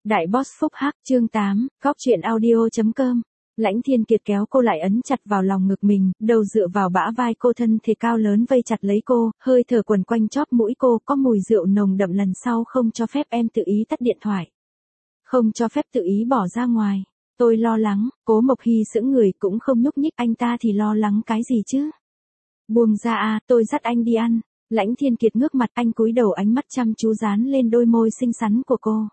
Đại boss phúc hắc chương 8, góc truyện audio.com. Lãnh Thiên Kiệt kéo cô lại ấn chặt vào lòng ngực mình, đầu dựa vào bả vai cô, thân thể cao lớn vây chặt lấy cô, hơi thở quần quanh chóp mũi cô, có mùi rượu nồng đậm. Lần sau không cho phép em tự ý tắt điện thoại. Không cho phép tự ý bỏ ra ngoài. Tôi lo lắng. Cố Mộc Hy sững người cũng không nhúc nhích. Anh ta thì lo lắng cái gì chứ? Buông ra à, tôi dắt anh đi ăn. Lãnh Thiên Kiệt ngước mặt, anh cúi đầu, ánh mắt chăm chú dán lên đôi môi xinh xắn của cô.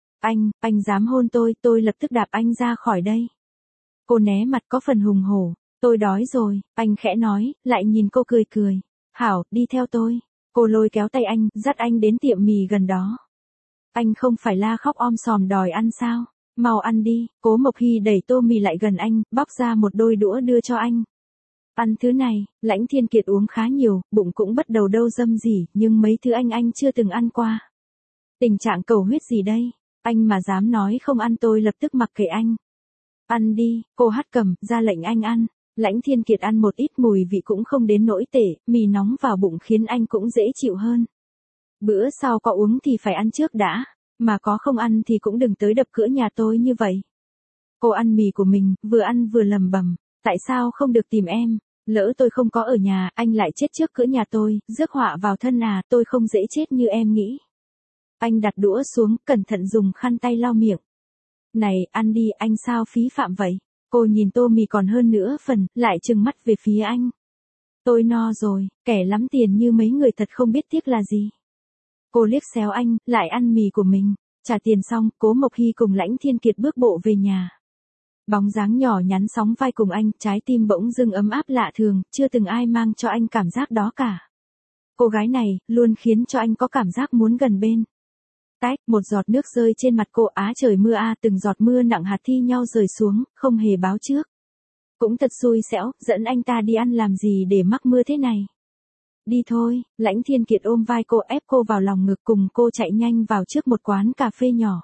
Anh dám hôn tôi lập tức đạp anh ra khỏi đây. Cô né mặt có phần hùng hổ. Tôi đói rồi, anh khẽ nói, lại nhìn cô cười cười. Hảo, đi theo tôi. Cô lôi kéo tay anh, dắt anh đến tiệm mì gần đó. Anh không phải la khóc om sòm đòi ăn sao? Mau ăn đi. Cố Mộc Hy đẩy tô mì lại gần anh, bóc ra một đôi đũa đưa cho anh. Ăn thứ này. Lãnh Thiên Kiệt uống khá nhiều, bụng cũng bắt đầu đâu dâm gì, nhưng mấy thứ anh chưa từng ăn qua. Tình trạng cầu huyết gì đây? Anh mà dám nói không ăn tôi lập tức mặc kệ anh. Ăn đi, cô hắt cầm, ra lệnh anh ăn. Lãnh Thiên Kiệt ăn một ít, mùi vị cũng không đến nỗi tệ, mì nóng vào bụng khiến anh cũng dễ chịu hơn. Bữa sau có uống thì phải ăn trước đã, mà có không ăn thì cũng đừng tới đập cửa nhà tôi như vậy. Cô ăn mì của mình, vừa ăn vừa lẩm bẩm, tại sao không được tìm em? Lỡ tôi không có ở nhà, anh lại chết trước cửa nhà tôi, rước họa vào thân à, tôi không dễ chết như em nghĩ. Anh đặt đũa xuống, cẩn thận dùng khăn tay lau miệng. Này, ăn đi, anh sao phí phạm vậy? Cô nhìn tô mì còn hơn nữa phần, lại trừng mắt về phía anh. Tôi no rồi, kẻ lắm tiền như mấy người thật không biết tiếc là gì. Cô liếc xéo anh, lại ăn mì của mình. Trả tiền xong, Cố Mộc Hy cùng Lãnh Thiên Kiệt bước bộ về nhà. Bóng dáng nhỏ nhắn sóng vai cùng anh, trái tim bỗng dưng ấm áp lạ thường, chưa từng ai mang cho anh cảm giác đó cả. Cô gái này, luôn khiến cho anh có cảm giác muốn gần bên. Tách, một giọt nước rơi trên mặt cô, á trời mưa a, từng giọt mưa nặng hạt thi nhau rơi xuống, không hề báo trước. Cũng thật xui xẻo, dẫn anh ta đi ăn làm gì để mắc mưa thế này. Đi thôi. Lãnh Thiên Kiệt ôm vai cô, ép cô vào lòng ngực, cùng cô chạy nhanh vào trước một quán cà phê nhỏ.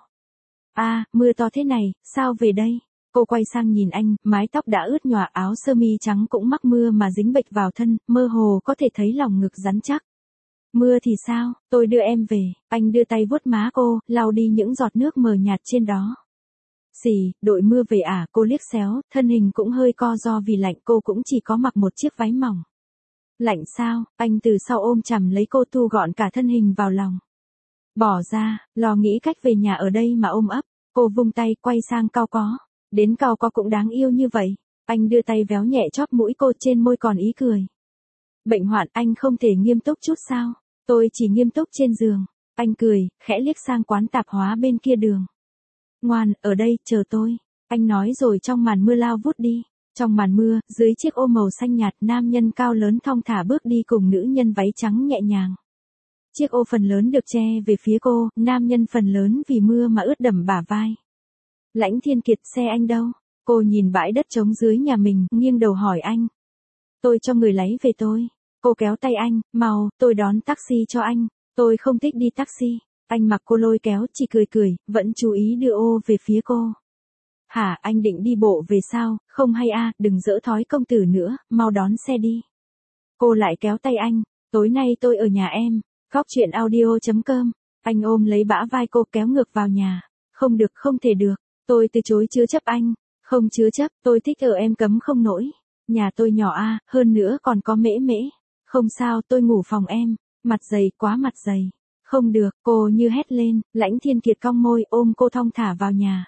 Mưa to thế này, sao về đây? Cô quay sang nhìn anh, mái tóc đã ướt nhòa, áo sơ mi trắng cũng mắc mưa mà dính bệch vào thân, mơ hồ có thể thấy lòng ngực rắn chắc. Mưa thì sao, tôi đưa em về. Anh đưa tay vuốt má cô, lau đi những giọt nước mờ nhạt trên đó. Gì, đội mưa về à? Cô liếc xéo, thân hình cũng hơi co do vì lạnh, cô cũng chỉ có mặc một chiếc váy mỏng. Lạnh sao? Anh từ sau ôm chầm lấy cô, thu gọn cả thân hình vào lòng. Bỏ ra, lo nghĩ cách về nhà ở đây mà ôm ấp. Cô vung tay, quay sang Cao Có. Đến Cao Có cũng đáng yêu như vậy. Anh đưa tay véo nhẹ chóp mũi cô, trên môi còn ý cười. Bệnh hoạn, anh không thể nghiêm túc chút sao? Tôi chỉ nghiêm túc trên giường. Anh cười, khẽ liếc sang quán tạp hóa bên kia đường. Ngoan, ở đây, chờ tôi. Anh nói rồi trong màn mưa lao vút đi. Trong màn mưa, dưới chiếc ô màu xanh nhạt, nam nhân cao lớn thong thả bước đi cùng nữ nhân váy trắng nhẹ nhàng. Chiếc ô phần lớn được che về phía cô, nam nhân phần lớn vì mưa mà ướt đẫm bả vai. Lãnh Thiên Kiệt, xe anh đâu? Cô nhìn bãi đất trống dưới nhà mình, nghiêng đầu hỏi anh. Tôi cho người lấy về tôi. Cô kéo tay anh, mau, tôi đón taxi cho anh. Tôi không thích đi taxi. Anh mặc cô lôi kéo, chỉ cười, vẫn chú ý đưa ô về phía cô. Hả, anh định đi bộ về sao? Không hay đừng dỡ thói công tử nữa, mau đón xe đi. Cô lại kéo tay anh. Tối nay tôi ở nhà em. Góc truyện audio.com. Anh ôm lấy bả vai cô, kéo ngược vào nhà. Không được, không thể được. Tôi từ chối chứa chấp anh. Không chứa chấp, tôi thích ở em cấm không nổi. Nhà tôi nhỏ hơn nữa còn có mễ. Không sao, tôi ngủ phòng em. Mặt dày, quá mặt dày. Không được, cô như hét lên. Lãnh Thiên Kiệt cong môi, ôm cô thong thả vào nhà.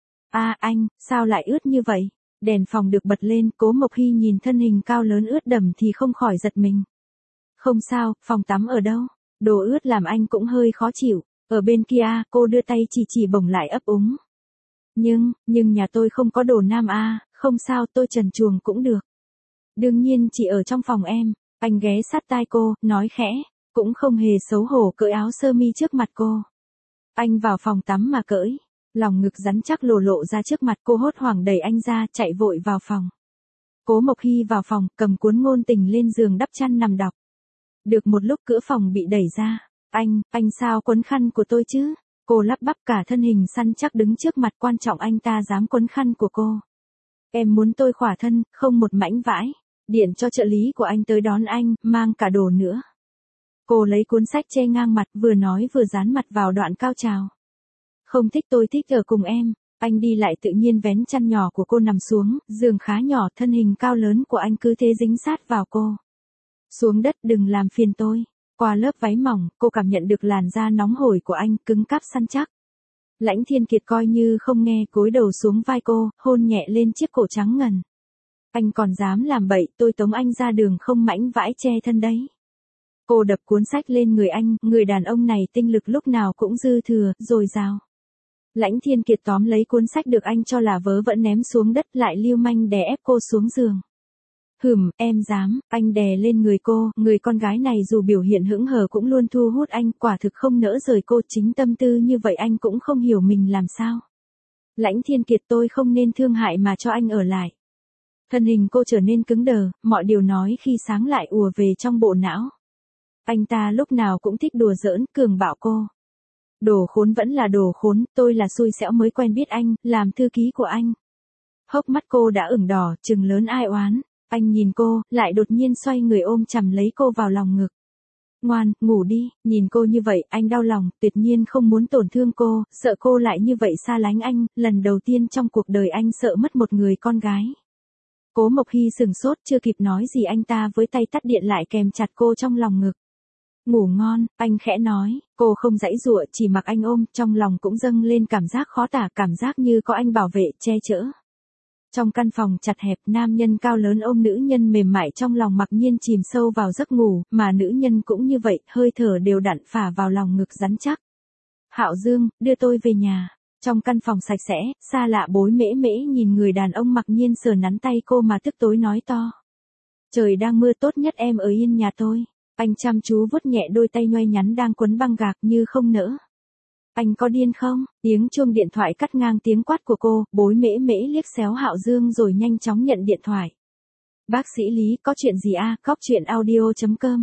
Anh, sao lại ướt như vậy? Đèn phòng được bật lên, Cố Mộc Hy nhìn thân hình cao lớn ướt đẫm thì không khỏi giật mình. Không sao, phòng tắm ở đâu? Đồ ướt làm anh cũng hơi khó chịu. Ở bên kia, cô đưa tay chỉ bồng lại ấp úng. Nhưng nhà tôi không có đồ nam không sao, tôi trần truồng cũng được. Đương nhiên chỉ ở trong phòng em. Anh ghé sát tai cô, nói khẽ, cũng không hề xấu hổ cởi áo sơ mi trước mặt cô. Anh vào phòng tắm mà cởi, lòng ngực rắn chắc lộ ra trước mặt cô, hốt hoảng đẩy anh ra, chạy vội vào phòng. Cố Mộc Hy vào phòng, cầm cuốn ngôn tình lên giường đắp chăn nằm đọc. Được một lúc cửa phòng bị đẩy ra. Anh sao quấn khăn của tôi chứ? Cô lắp bắp, cả thân hình săn chắc đứng trước mặt, quan trọng anh ta dám quấn khăn của cô. Em muốn tôi khỏa thân, không một mảnh vãi. Điện cho trợ lý của anh tới đón anh, mang cả đồ nữa. Cô lấy cuốn sách che ngang mặt, vừa nói vừa dán mặt vào đoạn cao trào. Không thích, tôi thích ở cùng em. Anh đi lại tự nhiên vén chăn nhỏ của cô nằm xuống, giường khá nhỏ, thân hình cao lớn của anh cứ thế dính sát vào cô. Xuống đất, đừng làm phiền tôi. Qua lớp váy mỏng, cô cảm nhận được làn da nóng hổi của anh, cứng cáp săn chắc. Lãnh Thiên Kiệt coi như không nghe, cúi đầu xuống vai cô, hôn nhẹ lên chiếc cổ trắng ngần. Anh còn dám làm bậy, tôi tống anh ra đường không mảnh vãi che thân đấy. Cô đập cuốn sách lên người anh, người đàn ông này tinh lực lúc nào cũng dư thừa, dồi dào. Lãnh Thiên Kiệt tóm lấy cuốn sách được anh cho là vớ vẩn ném xuống đất, lại lưu manh đè ép cô xuống giường. Em dám, anh đè lên người cô, người con gái này dù biểu hiện hững hờ cũng luôn thu hút anh, quả thực không nỡ rời cô, chính tâm tư như vậy anh cũng không hiểu mình làm sao. Lãnh Thiên Kiệt, tôi không nên thương hại mà cho anh ở lại. Thân hình cô trở nên cứng đờ, mọi điều nói khi sáng lại ùa về trong bộ não. Anh ta lúc nào cũng thích đùa giỡn, cường bạo cô. Đồ khốn vẫn là đồ khốn, tôi là xui xẻo mới quen biết anh, làm thư ký của anh. Hốc mắt cô đã ửng đỏ, trừng lớn ai oán. Anh nhìn cô, lại đột nhiên xoay người ôm chầm lấy cô vào lòng ngực. Ngoan, ngủ đi, nhìn cô như vậy, anh đau lòng, tuyệt nhiên không muốn tổn thương cô, sợ cô lại như vậy xa lánh anh, lần đầu tiên trong cuộc đời anh sợ mất một người con gái. Cố Mộc Hy sừng sốt, chưa kịp nói gì anh ta với tay tắt điện lại kèm chặt cô trong lòng ngực. Ngủ ngon, anh khẽ nói, cô không giãy giụa, chỉ mặc anh ôm, trong lòng cũng dâng lên cảm giác khó tả, cảm giác như có anh bảo vệ, che chở. Trong căn phòng chặt hẹp, nam nhân cao lớn ôm nữ nhân mềm mại trong lòng, mặc nhiên chìm sâu vào giấc ngủ, mà nữ nhân cũng như vậy, hơi thở đều đặn phả vào lòng ngực rắn chắc. Hạo Dương, đưa tôi về nhà. Trong căn phòng sạch sẽ, xa lạ, Bối Mễ Mễ nhìn người đàn ông mặc nhiên sờ nắn tay cô mà tức tối nói to. Trời đang mưa, tốt nhất em ở yên nhà tôi. Anh chăm chú vuốt nhẹ đôi tay nhoay nhắn đang quấn băng gạc như không nỡ. Anh có điên không? Tiếng chuông điện thoại cắt ngang tiếng quát của cô, Bối Mễ Mễ liếc xéo Hạo Dương rồi nhanh chóng nhận điện thoại. Bác sĩ Lý, có chuyện gì a? Cóc truyện audio.com.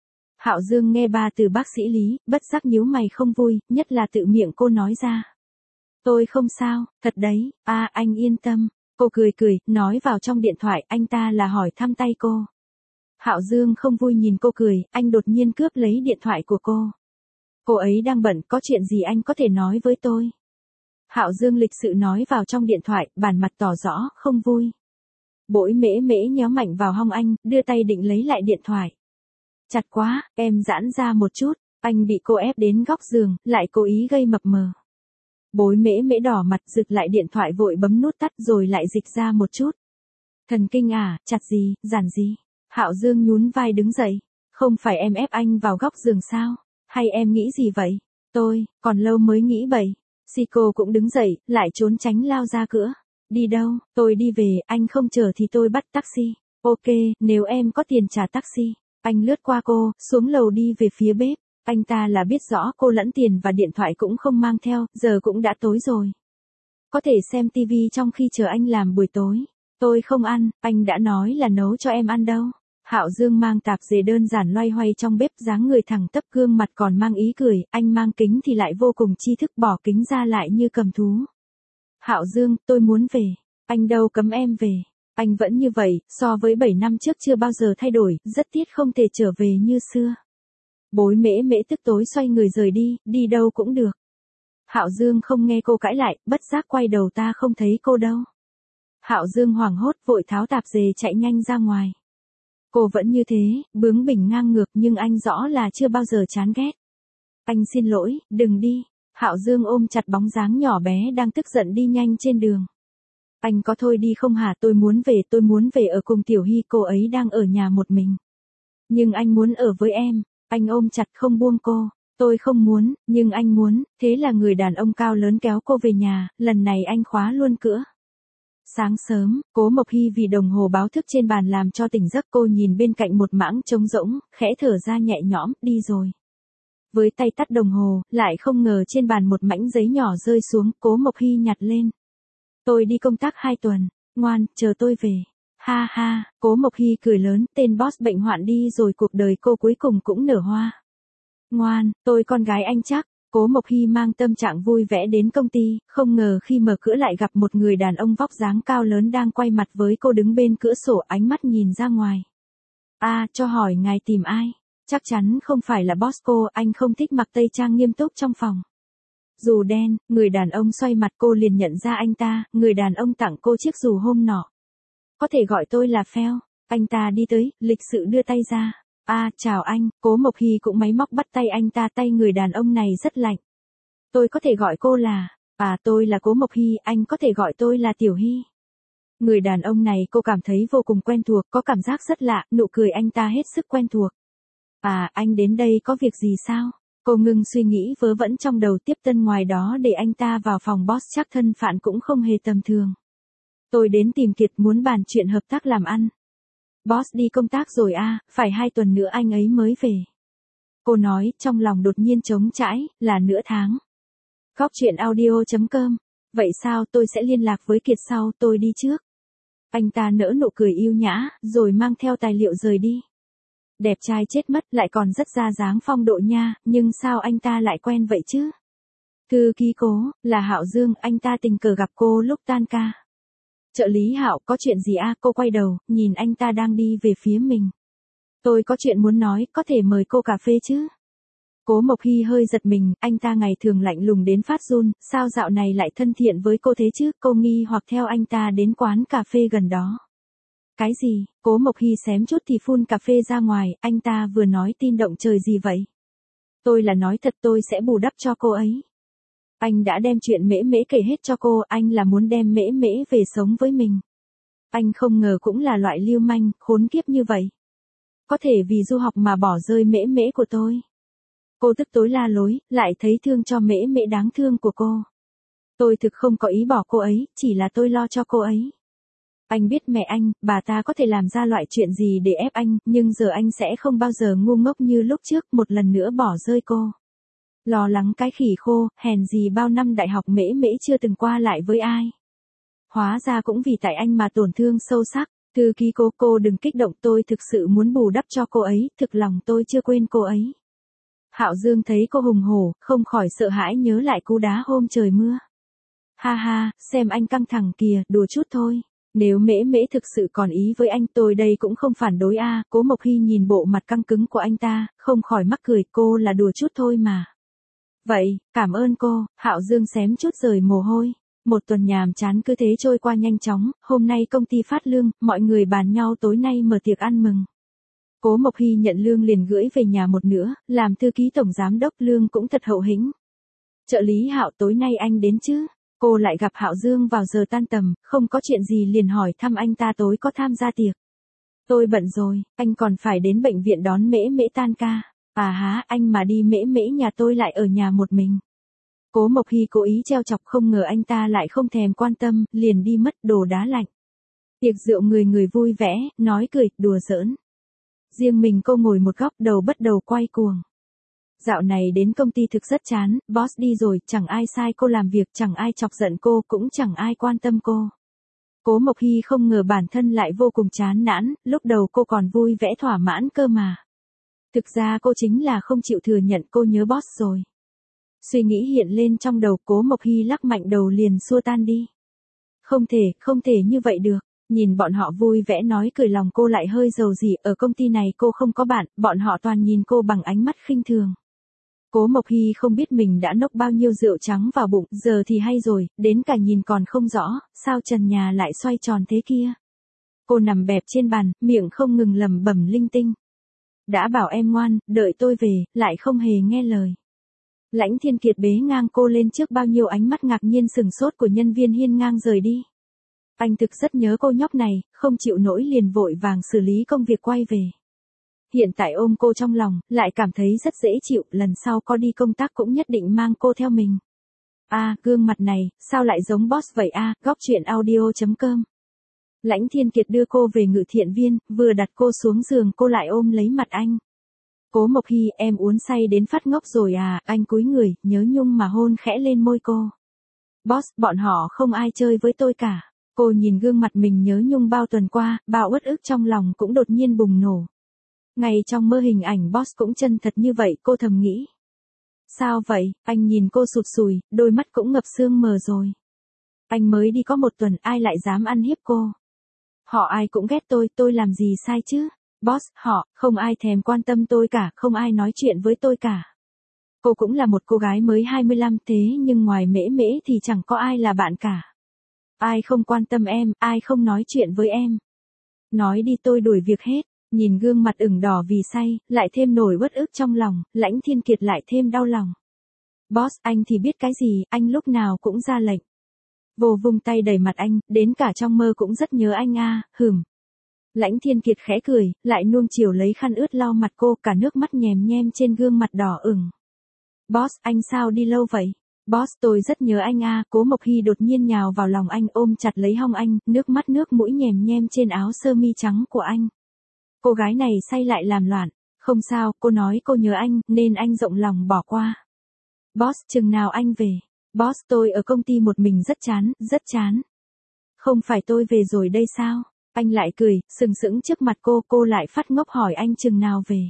Hạo Dương nghe ba từ bác sĩ Lý, bất giác nhíu mày không vui, nhất là tự miệng cô nói ra. Tôi không sao, thật đấy, anh yên tâm. Cô cười cười, nói vào trong điện thoại, anh ta là hỏi thăm tay cô. Hạo Dương không vui nhìn cô cười, anh đột nhiên cướp lấy điện thoại của cô. Cô ấy đang bận, có chuyện gì anh có thể nói với tôi. Hạo Dương lịch sự nói vào trong điện thoại, bản mặt tỏ rõ, không vui. Bối Mễ Mễ nhéo mạnh vào hông anh, đưa tay định lấy lại điện thoại. Chặt quá, em giãn ra một chút, anh bị cô ép đến góc giường, lại cố ý gây mập mờ. Bối Mễ Mễ đỏ mặt, giựt lại điện thoại vội bấm nút tắt rồi lại dịch ra một chút. Thần kinh à, chặt gì, giản gì. Hạo Dương nhún vai đứng dậy. Không phải em ép anh vào góc giường sao? Hay em nghĩ gì vậy? Tôi, còn lâu mới nghĩ bậy. Siko cũng đứng dậy, lại trốn tránh lao ra cửa. Đi đâu? Tôi đi về, anh không chờ thì tôi bắt taxi. Ok, nếu em có tiền trả taxi. Anh lướt qua cô, xuống lầu đi về phía bếp. Anh ta là biết rõ cô lẫn tiền và điện thoại cũng không mang theo, giờ cũng đã tối rồi. Có thể xem tivi trong khi chờ anh làm buổi tối. Tôi không ăn, anh đã nói là nấu cho em ăn đâu. Hạo Dương mang tạp dề đơn giản loay hoay trong bếp, dáng người thẳng tắp, gương mặt còn mang ý cười, anh mang kính thì lại vô cùng tri thức, bỏ kính ra lại như cầm thú. Hạo Dương, tôi muốn về. Anh đâu cấm em về. Anh vẫn như vậy, so với 7 năm trước chưa bao giờ thay đổi, rất tiếc không thể trở về như xưa. Bối Mễ Mễ tức tối xoay người rời đi, đi đâu cũng được. Hạo Dương không nghe cô cãi lại, bất giác quay đầu, ta không thấy cô đâu. Hạo Dương hoảng hốt vội tháo tạp dề chạy nhanh ra ngoài. Cô vẫn như thế, bướng bỉnh ngang ngược, nhưng anh rõ là chưa bao giờ chán ghét. Anh xin lỗi, đừng đi. Hạo Dương ôm chặt bóng dáng nhỏ bé đang tức giận đi nhanh trên đường. Anh có thôi đi không hả? Tôi muốn về ở cùng Tiểu Hy, cô ấy đang ở nhà một mình. Nhưng anh muốn ở với em. Anh ôm chặt không buông cô. Tôi không muốn, nhưng anh muốn, thế là người đàn ông cao lớn kéo cô về nhà, lần này anh khóa luôn cửa. Sáng sớm, Cố Mộc Hy vì đồng hồ báo thức trên bàn làm cho tỉnh giấc, cô nhìn bên cạnh một mảng trống rỗng, khẽ thở ra nhẹ nhõm, đi rồi. Với tay tắt đồng hồ, lại không ngờ trên bàn một mảnh giấy nhỏ rơi xuống, Cố Mộc Hy nhặt lên. Tôi đi công tác 2 tuần, ngoan, chờ tôi về. Ha ha, Cố Mộc Hy cười lớn, tên boss bệnh hoạn đi rồi, cuộc đời cô cuối cùng cũng nở hoa. Ngoan, tôi con gái anh chắc. Cố Mộc Hy mang tâm trạng vui vẻ đến công ty, không ngờ khi mở cửa lại gặp một người đàn ông vóc dáng cao lớn đang quay mặt với cô, đứng bên cửa sổ, ánh mắt nhìn ra ngoài. Cho hỏi ngài tìm ai? Chắc chắn không phải là boss cô, anh không thích mặc tây trang nghiêm túc trong phòng. Dù đen, người đàn ông xoay mặt cô liền nhận ra anh ta, người đàn ông tặng cô chiếc dù hôm nọ. Có thể gọi tôi là Phèo. Anh ta đi tới, lịch sự đưa tay ra. Chào anh, Cố Mộc Hy cũng máy móc bắt tay anh ta, tay người đàn ông này rất lạnh. Tôi có thể gọi cô là, tôi là Cố Mộc Hy, anh có thể gọi tôi là Tiểu Hy. Người đàn ông này cô cảm thấy vô cùng quen thuộc, có cảm giác rất lạ, nụ cười anh ta hết sức quen thuộc. Anh đến đây có việc gì sao? Cô ngừng suy nghĩ vớ vẩn trong đầu, tiếp tân ngoài đó để anh ta vào phòng boss, chắc thân phận cũng không hề tầm thường. Tôi đến tìm Kiệt muốn bàn chuyện hợp tác làm ăn. Boss đi công tác rồi phải 2 tuần nữa anh ấy mới về. Cô nói, trong lòng đột nhiên trống trải, là nửa tháng. Góc chuyện audio.com. Vậy sao, tôi sẽ liên lạc với Kiệt sau, tôi đi trước. Anh ta nở nụ cười yêu nhã, rồi mang theo tài liệu rời đi. Đẹp trai chết mất, lại còn rất ra dáng phong độ nha, nhưng sao anh ta lại quen vậy chứ? Thư ký Cố, là Hạo Dương, anh ta tình cờ gặp cô lúc tan ca. Trợ lý Hạo, có chuyện gì cô quay đầu, nhìn anh ta đang đi về phía mình. Tôi có chuyện muốn nói, có thể mời cô cà phê chứ? Cố Mộc Hy hơi giật mình, anh ta ngày thường lạnh lùng đến phát run, sao dạo này lại thân thiện với cô thế chứ? Cô nghi hoặc theo anh ta đến quán cà phê gần đó. Cái gì? Cố Mộc Hy xém chút thì phun cà phê ra ngoài, anh ta vừa nói tin động trời gì vậy? Tôi là nói thật, tôi sẽ bù đắp cho cô ấy. Anh đã đem chuyện Mễ Mễ kể hết cho cô, anh là muốn đem Mễ Mễ về sống với mình. Anh không ngờ cũng là loại lưu manh, khốn kiếp như vậy. Có thể vì du học mà bỏ rơi Mễ Mễ của tôi. Cô tức tối la lối, lại thấy thương cho Mễ Mễ đáng thương của cô. Tôi thực không có ý bỏ cô ấy, chỉ là tôi lo cho cô ấy. Anh biết mẹ anh, bà ta có thể làm ra loại chuyện gì để ép anh, nhưng giờ anh sẽ không bao giờ ngu ngốc như lúc trước, một lần nữa bỏ rơi cô. Lo lắng cái khỉ khô, hèn gì bao năm đại học Mễ Mễ chưa từng qua lại với ai. Hóa ra cũng vì tại anh mà tổn thương sâu sắc. Thư ký Cố, cô đừng kích động, tôi thực sự muốn bù đắp cho cô ấy, thực lòng tôi chưa quên cô ấy. Hạo Dương thấy cô hùng hổ, không khỏi sợ hãi nhớ lại cú đá hôm trời mưa. Ha ha, xem anh căng thẳng kìa, đùa chút thôi. Nếu Mễ Mễ thực sự còn ý với anh, tôi đây cũng không phản đối Cố Mộc Hy nhìn bộ mặt căng cứng của anh ta, không khỏi mắc cười, cô là đùa chút thôi mà. Vậy, cảm ơn cô. Hạo Dương xém chút rời mồ hôi. Một tuần nhàm chán cứ thế trôi qua nhanh chóng, hôm nay công ty phát lương, mọi người bàn nhau tối nay mở tiệc ăn mừng. Cố Mộc Hy nhận lương liền gửi về nhà một nửa, làm thư ký tổng giám đốc lương cũng thật hậu hĩnh. Trợ lý Hạo, tối nay anh đến chứ? Cô lại gặp Hạo Dương vào giờ tan tầm, không có chuyện gì liền hỏi thăm anh ta tối có tham gia tiệc. Tôi bận rồi, anh còn phải đến bệnh viện đón Mễ Mễ tan ca. Anh mà đi Mễ Mễ nhà tôi lại ở nhà một mình. Cố Mộc Hy cố ý trêu chọc, không ngờ anh ta lại không thèm quan tâm, liền đi mất, đồ đá lạnh. Tiệc rượu người người vui vẻ, nói cười, đùa giỡn. Riêng mình cô ngồi một góc, đầu bắt đầu quay cuồng. Dạo này đến công ty thực rất chán, boss đi rồi, chẳng ai sai cô làm việc, chẳng ai chọc giận cô, cũng chẳng ai quan tâm cô. Cố Mộc Hy không ngờ bản thân lại vô cùng chán nản, lúc đầu cô còn vui vẻ thỏa mãn cơ mà. Thực ra cô chính là không chịu thừa nhận cô nhớ boss rồi. Suy nghĩ hiện lên trong đầu, Cố Mộc Hy lắc mạnh đầu liền xua tan đi. Không thể như vậy được. Nhìn bọn họ vui vẻ nói cười, lòng cô lại hơi dầu dĩ, ở công ty này cô không có bạn, bọn họ toàn nhìn cô bằng ánh mắt khinh thường. Cố Mộc Hy không biết mình đã nốc bao nhiêu rượu trắng vào bụng, giờ thì hay rồi, đến cả nhìn còn không rõ, sao trần nhà lại xoay tròn thế kia. Cô nằm bẹp trên bàn, miệng không ngừng lẩm bẩm linh tinh. Đã bảo em ngoan, đợi tôi về, lại không hề nghe lời. Lãnh Thiên Kiệt bế ngang cô lên trước bao nhiêu ánh mắt ngạc nhiên sừng sốt của nhân viên hiên ngang rời đi. Anh thực rất nhớ cô nhóc này, không chịu nổi liền vội vàng xử lý công việc quay về. Hiện tại ôm cô trong lòng, lại cảm thấy rất dễ chịu, lần sau có đi công tác cũng nhất định mang cô theo mình. Gương mặt này, sao lại giống boss vậy Góc chuyện audio.com. Lãnh Thiên Kiệt đưa cô về ngự thiện viên, vừa đặt cô xuống giường cô lại ôm lấy mặt anh. Cố Mộc Hy, em uống say đến phát ngốc rồi anh cúi người, nhớ nhung mà hôn khẽ lên môi cô. Boss, bọn họ không ai chơi với tôi cả. Cô nhìn gương mặt mình nhớ nhung bao tuần qua, bao uất ức trong lòng cũng đột nhiên bùng nổ. Ngay trong mơ hình ảnh boss cũng chân thật như vậy, cô thầm nghĩ. Sao vậy, anh nhìn cô sụt sùi, đôi mắt cũng ngập sương mờ rồi. Anh mới đi có một tuần, ai lại dám ăn hiếp cô? Họ ai cũng ghét tôi làm gì sai chứ? Boss, không ai thèm quan tâm tôi cả, không ai nói chuyện với tôi cả. Cô cũng là một cô gái mới 25 thế nhưng ngoài Mễ Mễ thì chẳng có ai là bạn cả. Ai không quan tâm em, ai không nói chuyện với em. Nói đi tôi đuổi việc hết. Nhìn gương mặt ửng đỏ vì say, lại thêm nổi uất ức trong lòng, Lãnh Thiên Kiệt lại thêm đau lòng. Boss, anh thì biết cái gì, anh lúc nào cũng ra lệnh. Vô vung tay đẩy mặt anh, đến cả trong mơ cũng rất nhớ anh a, hửm. Lãnh Thiên Kiệt khẽ cười, lại nuông chiều lấy khăn ướt lau mặt cô, cả nước mắt nhèm nhem trên gương mặt đỏ ửng. Boss, anh sao đi lâu vậy? Boss, tôi rất nhớ anh a. Cố Mộc Hy đột nhiên nhào vào lòng anh, ôm chặt lấy hông anh, nước mắt nước mũi nhèm nhem trên áo sơ mi trắng của anh. Cô gái này say lại làm loạn. Không sao, cô nói cô nhớ anh, nên anh rộng lòng bỏ qua. Boss, chừng nào anh về? Boss, tôi ở công ty một mình rất chán, rất chán. Không phải tôi về rồi đây sao? Anh lại cười, sừng sững trước mặt cô lại phát ngốc hỏi anh chừng nào về.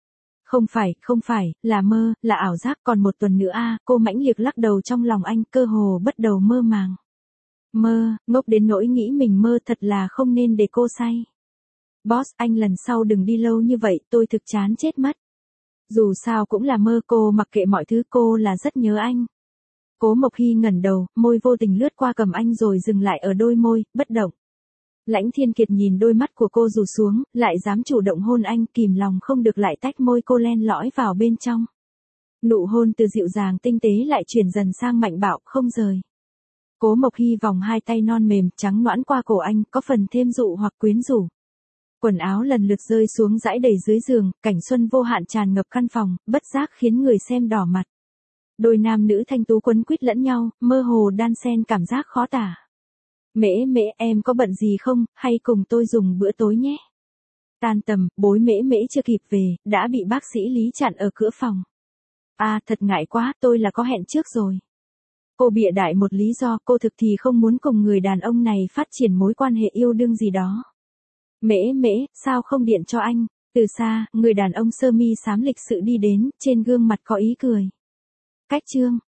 Không phải, là mơ, là ảo giác, còn một tuần nữa a. Cô mãnh liệt lắc đầu trong lòng anh, cơ hồ bắt đầu mơ màng. Mơ, ngốc đến nỗi nghĩ mình mơ, thật là không nên để cô say. Boss, anh lần sau đừng đi lâu như vậy, tôi thực chán chết mất. Dù sao cũng là mơ, cô mặc kệ mọi thứ, cô là rất nhớ anh. Cố Mộc Hy ngẩng đầu, môi vô tình lướt qua cầm anh rồi dừng lại ở đôi môi, bất động. Lãnh Thiên Kiệt nhìn đôi mắt của cô rủ xuống, lại dám chủ động hôn anh, kìm lòng không được lại tách môi cô len lỏi vào bên trong. Nụ hôn từ dịu dàng tinh tế lại chuyển dần sang mạnh bạo, không rời. Cố Mộc Hy vòng hai tay non mềm, trắng nõn qua cổ anh, có phần thêm dụ hoặc quyến rũ. Quần áo lần lượt rơi xuống dãi đầy dưới giường, cảnh xuân vô hạn tràn ngập căn phòng, bất giác khiến người xem đỏ mặt. Đôi nam nữ thanh tú quấn quýt lẫn nhau, mơ hồ đan xen cảm giác khó tả. Mễ Mễ, em có bận gì không, hay cùng tôi dùng bữa tối nhé? Tan tầm, bối Mễ Mễ chưa kịp về, đã bị bác sĩ Lý chặn ở cửa phòng. À, thật ngại quá, tôi là có hẹn trước rồi. Cô bịa đại một lý do, cô thực thì không muốn cùng người đàn ông này phát triển mối quan hệ yêu đương gì đó. Mễ Mễ, sao không điện cho anh? Từ xa, người đàn ông sơ mi xám lịch sự đi đến, trên gương mặt có ý cười. Cách chương.